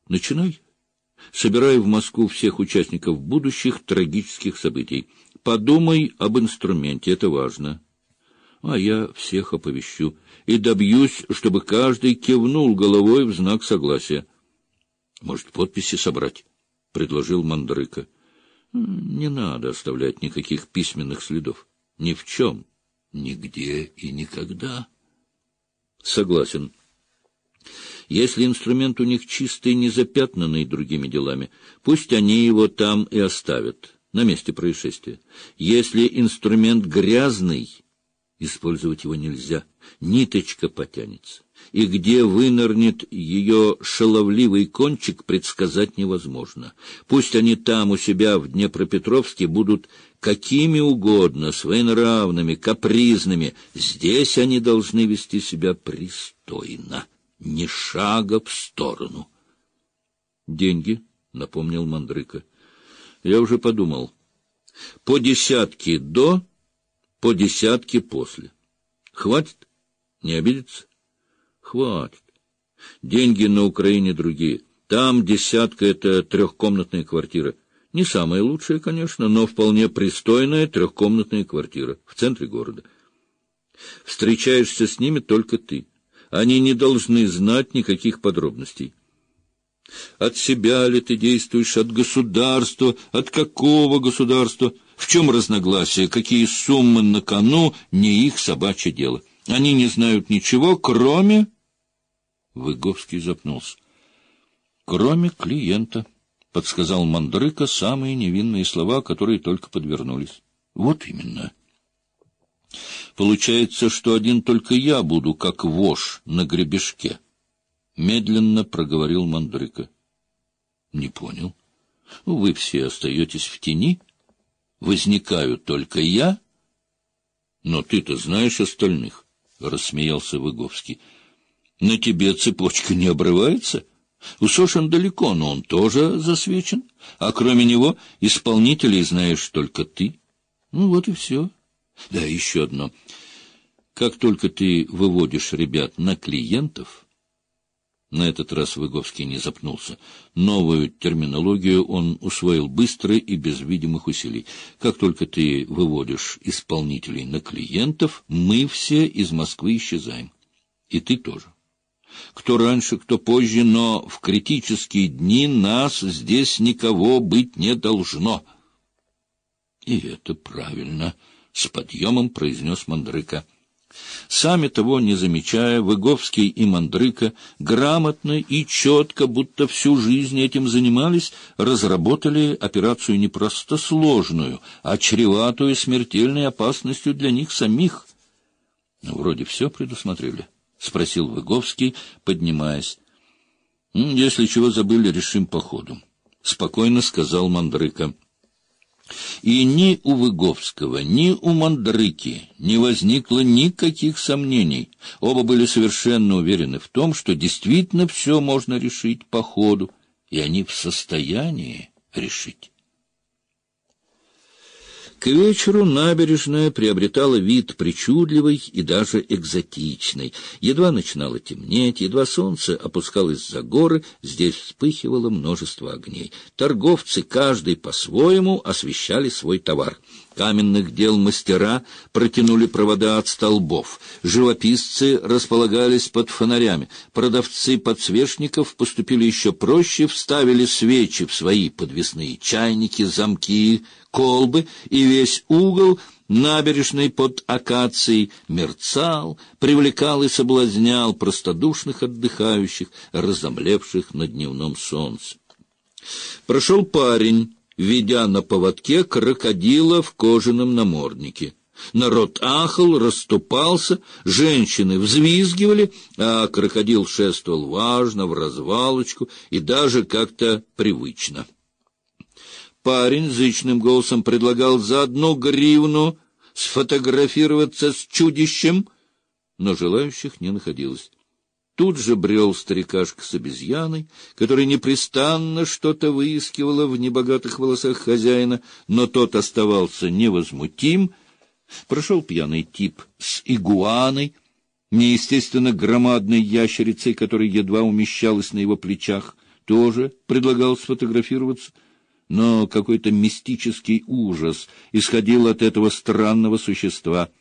Начинай. Собирай в Москву всех участников будущих трагических событий. Подумай об инструменте, это важно. А я всех оповещу и добьюсь, чтобы каждый кивнул головой в знак согласия. — Может, подписи собрать? — предложил Мандрыка. — Не надо оставлять никаких письменных следов. Ни в чем, нигде и никогда. — Согласен. Если инструмент у них чистый, не запятнанный другими делами, пусть они его там и оставят, на месте происшествия. Если инструмент грязный, использовать его нельзя, ниточка потянется. И где вынырнет ее шаловливый кончик, предсказать невозможно. Пусть они там у себя в Днепропетровске будут какими угодно, своенравными, капризными. Здесь они должны вести себя пристойно, ни шага в сторону. — Деньги, — напомнил Мандрыка. — Я уже подумал. По десятке до, по десятке после. Хватит? Не обидится? Хватит. Деньги на Украине другие. Там десятка — это трехкомнатная квартира. Не самая лучшая, конечно, но вполне пристойная трехкомнатная квартира в центре города. Встречаешься с ними только ты. Они не должны знать никаких подробностей. От себя ли ты действуешь, от государства, от какого государства? В чем разногласия, какие суммы на кону, не их собачье дело. Они не знают ничего, кроме... Выговский запнулся. Кроме клиента, — подсказал Мандрыка самые невинные слова, которые только подвернулись. Вот именно. Получается, что один только я буду, как вож на гребешке. Медленно проговорил Мандрыка. Не понял. Вы все остаетесь в тени? Возникаю только я? Но ты-то знаешь остальных, — рассмеялся Выговский. На тебе цепочка не обрывается? Усошин далеко, но он тоже засвечен. А кроме него исполнителей знаешь только ты. Ну вот и все. Да, еще одно. Как только ты выводишь ребят на клиентов... На этот раз Выговский не запнулся. Новую терминологию он усвоил быстро и без видимых усилий. Как только ты выводишь исполнителей на клиентов, мы все из Москвы исчезаем. И ты тоже. Кто раньше, кто позже, но в критические дни нас здесь никого быть не должно. — И это правильно, — с подъемом произнес Мандрыка. Сами того не замечая, Выговский и Мандрыка грамотно и четко, будто всю жизнь этим занимались, разработали операцию не просто сложную, а чреватую смертельной опасностью для них самих. — Вроде все предусмотрели, — спросил Выговский, поднимаясь. — Если чего забыли, решим по ходу, — спокойно сказал Мандрыка. И ни у Выговского, ни у Мандрыки не возникло никаких сомнений. Оба были совершенно уверены в том, что действительно все можно решить по ходу, и они в состоянии решить. К вечеру набережная приобретала вид причудливый и даже экзотичный. Едва начинало темнеть, едва солнце опускалось за горы, здесь вспыхивало множество огней. Торговцы, каждый по-своему, освещали свой товар. Каменных дел мастера протянули провода от столбов. Живописцы располагались под фонарями. Продавцы подсвечников поступили еще проще, вставили свечи в свои подвесные чайники, замки, колбы, и весь угол набережной под акацией мерцал, привлекал и соблазнял простодушных отдыхающих, разомлевших на дневном солнце. Прошел парень, ведя на поводке крокодила в кожаном наморднике. Народ ахал, расступался, женщины взвизгивали, а крокодил шествовал важно, вразвалочку и даже как-то привычно. Парень зычным голосом предлагал за 1 гривну сфотографироваться с чудищем, но желающих не находилось. Тут же брел старикашка с обезьяной, который непрестанно что-то выискивала в небогатых волосах хозяина, но тот оставался невозмутим. Прошел пьяный тип с игуаной, неестественно громадной ящерицей, которая едва умещалась на его плечах. тоже предлагал сфотографироваться, но какой-то мистический ужас исходил от этого странного существа.